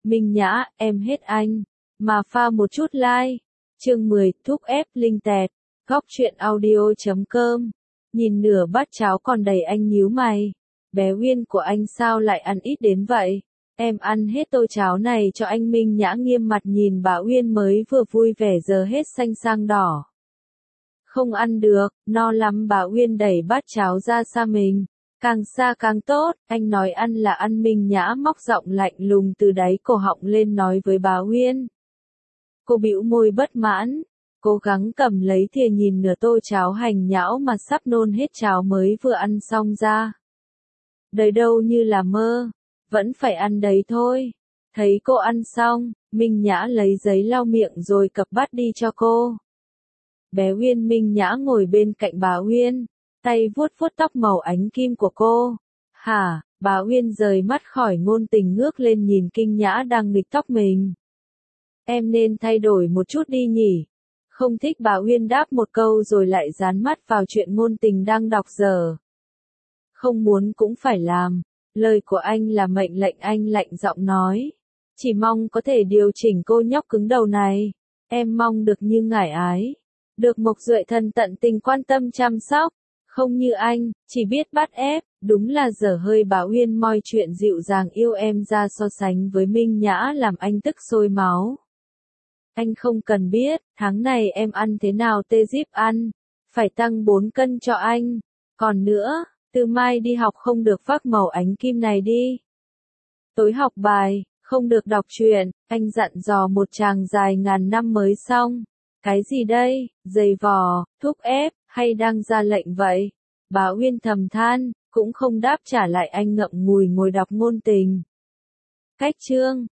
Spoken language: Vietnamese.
Minh Nhã, em hết anh. Mà pha một chút like. Chương 10, thúc ép linh tẹt. Góc truyện audio.com. Nhìn nửa bát cháo còn đầy anh nhíu mày. Bé Uyên của anh sao lại ăn ít đến vậy? Em ăn hết tô cháo này cho anh. Minh Nhã nghiêm mặt nhìn bà Uyên mới vừa vui vẻ giờ hết xanh sang đỏ. Không ăn được, no lắm. Bà Uyên đẩy bát cháo ra xa mình. Càng xa càng tốt, anh nói ăn là ăn. Minh Nhã móc giọng lạnh lùng từ đáy cổ họng lên nói với bà Uyên. Cô bĩu môi bất mãn, cố gắng cầm lấy thìa nhìn nửa tô cháo hành nhão mà sắp nôn hết cháo mới vừa ăn xong ra. Đời đâu như là mơ, vẫn phải ăn đấy thôi. Thấy cô ăn xong, Minh Nhã lấy giấy lau miệng rồi cặp bát đi cho cô. Bé Uyên. Minh Nhã ngồi bên cạnh bà Uyên, tay vuốt vuốt tóc màu ánh kim của cô. Hả? Bà Uyên rời mắt khỏi ngôn tình ngước lên nhìn Kinh Nhã đang nghịch tóc mình. Em nên thay đổi một chút đi nhỉ? Không thích. Bà Uyên đáp một câu rồi lại dán mắt vào chuyện ngôn tình đang đọc giờ. Không muốn cũng phải làm. Lời của anh là mệnh lệnh. Anh lạnh giọng nói. Chỉ mong có thể điều chỉnh cô nhóc cứng đầu này. Em mong được như ngải ái. Được Mộc Duệ Thần tận tình quan tâm chăm sóc. Không như anh, chỉ biết bắt ép. Đúng là dở hơi. Bà Uyên moi chuyện dịu dàng yêu em ra so sánh với Minh Nhã làm anh tức sôi máu. Anh không cần biết, tháng này em ăn thế nào tê díp ăn. Phải tăng 4 cân cho anh. Còn nữa, từ mai đi học không được vác màu ánh kim này đi. Tối học bài, không được đọc truyện. Anh dặn dò một tràng dài ngàn năm mới xong. Cái gì đây, giày vò, thúc ép, hay đang ra lệnh vậy? Bà Uyên thầm than, cũng không đáp trả lại. Anh ngậm ngùi ngồi đọc ngôn tình. Cách chương